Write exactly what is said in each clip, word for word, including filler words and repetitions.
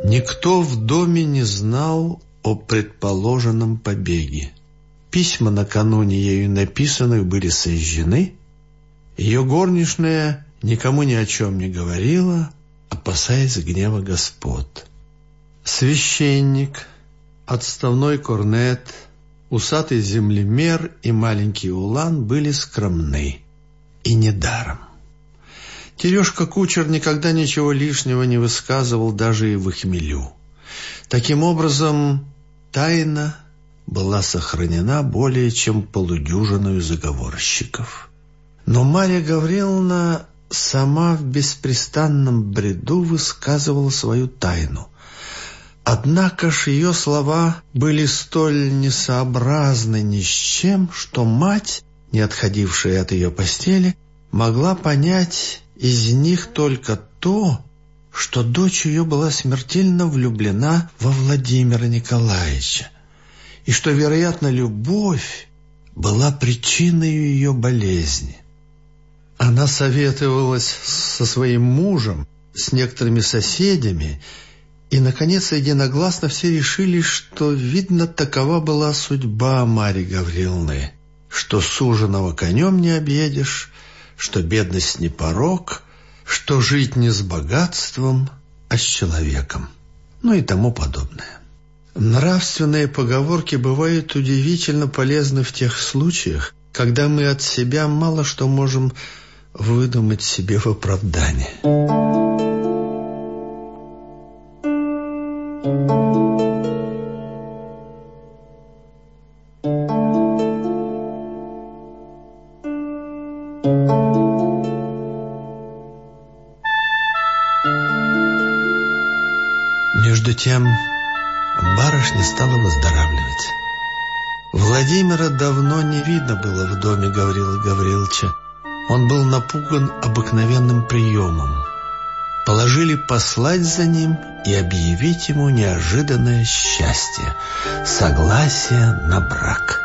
Никто в доме не знал о предположенном побеге. Письма, накануне ею написанных, были сожжены. Ее горничная никому ни о чем не говорила, опасаясь гнева господ. Священник, отставной корнет, усатый землемер и маленький улан были скромны. И недаром. Терешка-кучер никогда ничего лишнего не высказывал даже и в хмелю. Таким образом, тайна была сохранена более чем полудюжиною заговорщиков. Но Марья Гавриловна сама в беспрестанном бреду высказывала свою тайну. Однако ж ее слова были столь несообразны ни с чем, что мать, не отходившая от ее постели, могла понять из них только то, что дочь ее была смертельно влюблена во Владимира Николаевича, и что, вероятно, любовь была причиной ее болезни. Она советовалась со своим мужем, с некоторыми соседями, и, наконец, единогласно все решили, что, видно, такова была судьба Марьи Гавриловны, что суженого конем не объедешь, что бедность не порок, что жить не с богатством, а с человеком, ну и тому подобное. Нравственные поговорки бывают удивительно полезны в тех случаях, когда мы от себя мало что можем выдумать себе в оправдание. Между тем барышня стала выздоравливать. Владимира давно не видно было в доме Гаврилы Гавриловича. Он был напуган обыкновенным приемом. Положили послать за ним и объявить ему неожиданное счастье — согласие на брак.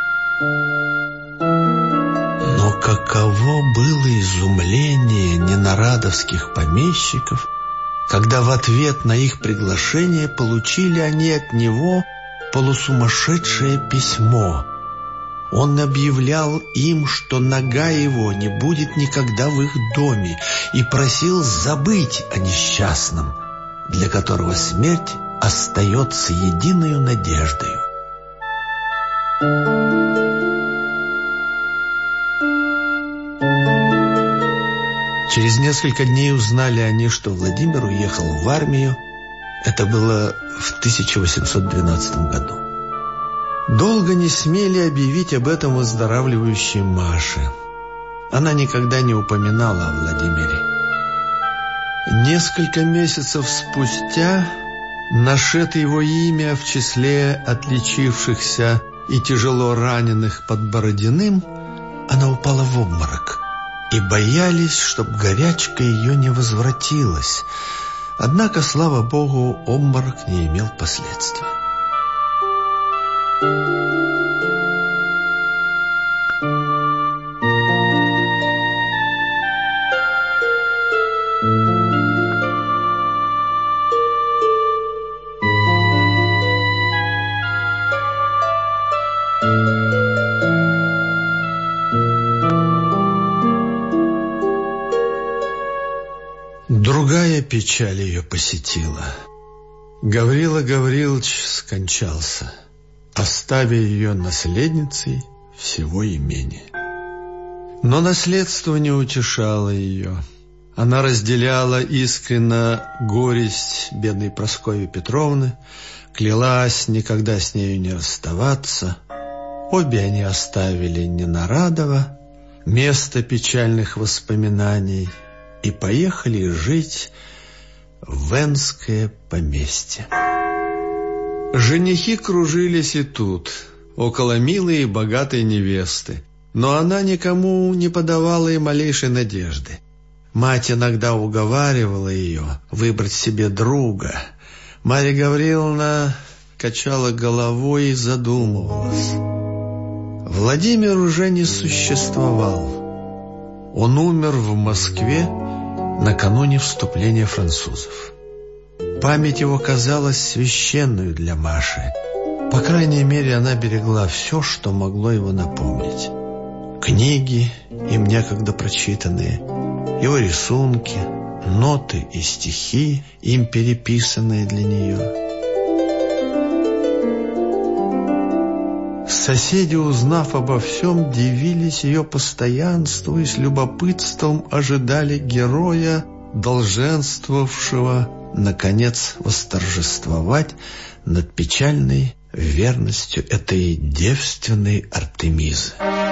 Но каково было изумление ненарадовских помещиков, когда в ответ на их приглашение получили они от него полусумасшедшее письмо. Он объявлял им, что нога его не будет никогда в их доме, и просил забыть о несчастном, для которого смерть остается единою надеждою. Через несколько дней узнали они, что Владимир уехал в армию. Это было в тысяча восемьсот двенадцатом году. Долго не смели объявить об этом выздоравливающей Маше. Она никогда не упоминала о Владимире. Несколько месяцев спустя, нашед его имя в числе отличившихся и тяжело раненых под Бородиным, она упала в обморок, и боялись, чтоб горячка ее не возвратилась. Однако, слава Богу, обморок не имел последствий. Другая печаль ее посетила. Гаврила Гаврилович скончался, оставив ее наследницей всего имения. Но наследство не утешало ее. Она разделяла искренно горесть бедной Прасковьи Петровны, клялась никогда с нею не расставаться. Обе они оставили Ненарадово, место печальных воспоминаний, и поехали жить в Энское поместье. Женихи кружились и тут, около милой и богатой невесты, но она никому не подавала и малейшей надежды. Мать иногда уговаривала ее выбрать себе друга. Марья Гавриловна качала головой и задумывалась. Владимир уже не существовал. Он умер в Москве накануне вступления французов. Память его казалась священную для Маши. По крайней мере, она берегла все, что могло его напомнить. Книги, им некогда прочитанные, его рисунки, ноты и стихи, им переписанные для нее. Соседи, узнав обо всем, дивились ее постоянству и с любопытством ожидали героя, долженствовавшего, наконец, восторжествовать над печальной верностью этой девственной Артемизы.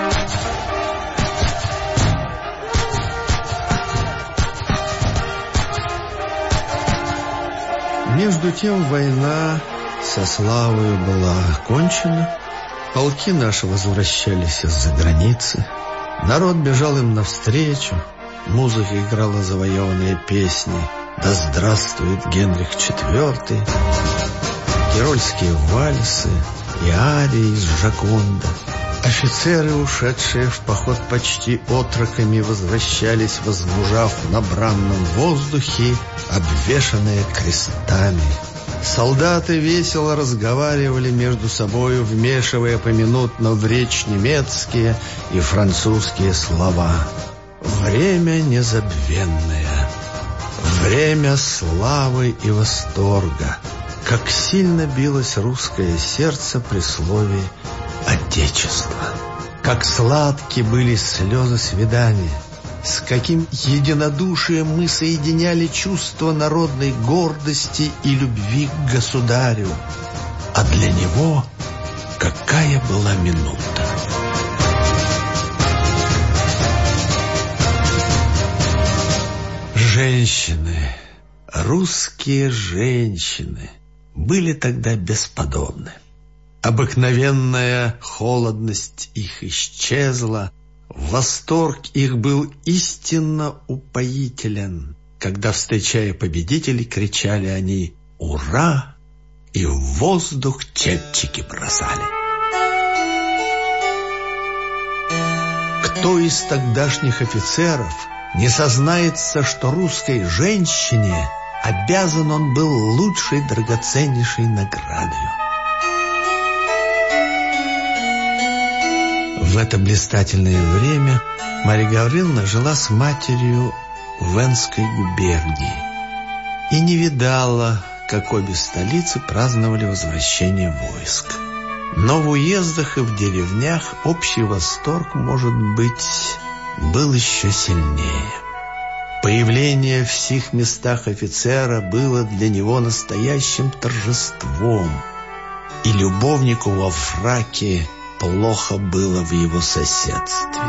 Между тем война со славою была окончена. Полки наши возвращались из-за границы. Народ бежал им навстречу. Музыка играла завоеванные песни «Да здравствует Генрих четвёртый», тирольские вальсы и арии из Джоконда. Офицеры, ушедшие в поход почти отроками, возвращались, возмужав на бранном воздухе, обвешанные крестами. Солдаты весело разговаривали между собою, вмешивая поминутно в речь немецкие и французские слова. Время незабвенное, время славы и восторга. Как сильно билось русское сердце при слове «Отечество». Как сладки были слезы свидания. С каким единодушием мы соединяли чувство народной гордости и любви к государю. А для него какая была минута! Женщины, русские женщины, были тогда бесподобны. Обыкновенная холодность их исчезла, восторг их был истинно упоителен. Когда, встречая победителей, кричали они «Ура!» и в воздух чепчики бросали. Кто из тогдашних офицеров не сознается, что русской женщине обязан он был лучшей, драгоценнейшей наградою? В это блистательное время Марья Гавриловна жила с матерью в Венской губернии и не видала, как обе столицы праздновали возвращение войск. Но в уездах и в деревнях общий восторг, может быть, был еще сильнее. Появление в сих местах офицера было для него настоящим торжеством, и любовнику во фраке плохо было в его соседстве.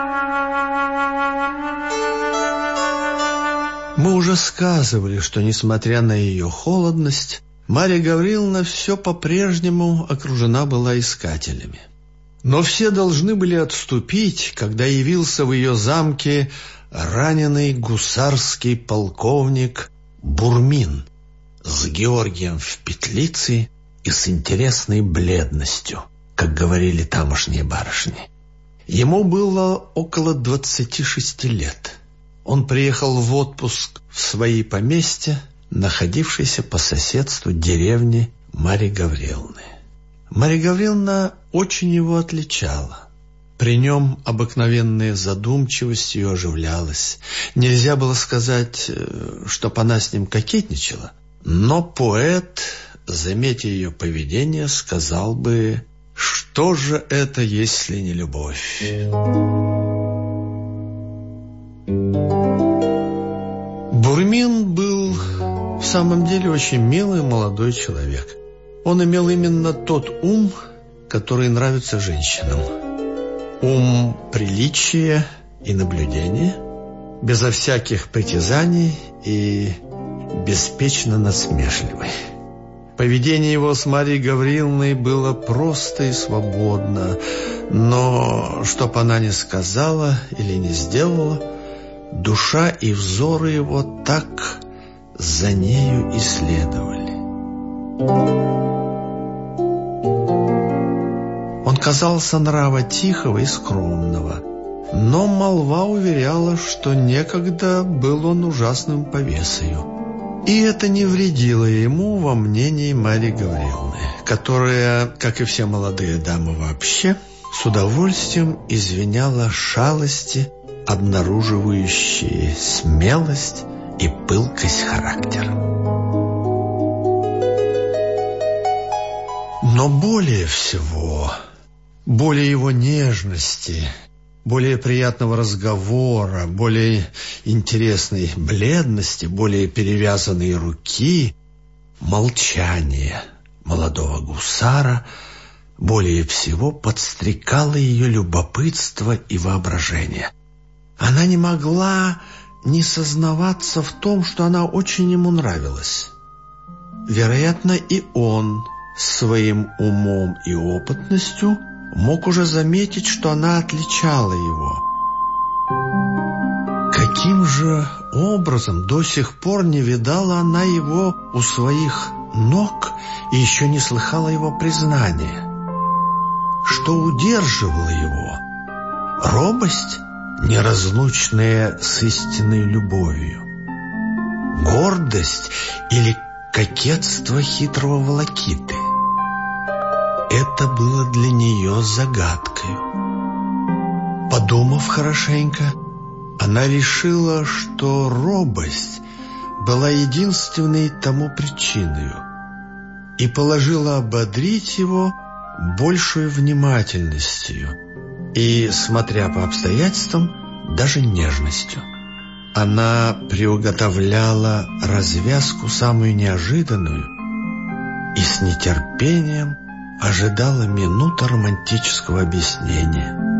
Мы уже сказывали, что, несмотря на ее холодность, Марья Гавриловна все по-прежнему окружена была искателями. Но все должны были отступить, когда явился в ее замке раненый гусарский полковник Бурмин с Георгием в петлице и с интересной бледностью, как говорили тамошние барышни. Ему было около двадцати шести лет. Он приехал в отпуск в свои поместья, находившиеся по соседству деревни Марьи Гавриловны. Марья Гавриловна очень его отличала. При нем обыкновенная задумчивость ее оживлялась. Нельзя было сказать, чтоб она с ним кокетничала, но поэт, заметя ее поведение, сказал бы: что же это, если не любовь? Бурмин был в самом деле очень милый молодой человек. Он имел именно тот ум, который нравится женщинам. Ум приличия и наблюдения, безо всяких притязаний и беспечно насмешливый. Поведение его с Марьей Гавриловной было просто и свободно, но, чтоб она не сказала или не сделала, душа и взоры его так за нею и следовали. Он казался нрава тихого и скромного, но молва уверяла, что некогда был он ужасным повесою. И это не вредило ему во мнении Марьи Гавриловны, которая, как и все молодые дамы вообще, с удовольствием извиняла шалости, обнаруживающие смелость и пылкость характера. Но более всего, более его нежности, более приятного разговора, более интересной бледности, более перевязанной руки, молчание молодого гусара более всего подстрекало ее любопытство и воображение. Она не могла не сознаваться в том, что она очень ему нравилась. Вероятно, и он своим умом и опытностью мог уже заметить, что она отличала его. Каким же образом до сих пор не видала она его у своих ног и еще не слыхала его признания? Что удерживало его? Робость, неразлучная с истинной любовью? Гордость или кокетство хитрого волокиты? Это было для нее загадкой. Подумав хорошенько, она решила, что робость была единственной тому причиной, и положила ободрить его большей внимательностью и, смотря по обстоятельствам, даже нежностью. Она приуготовляла развязку самую неожиданную и с нетерпением ожидала минуты романтического объяснения.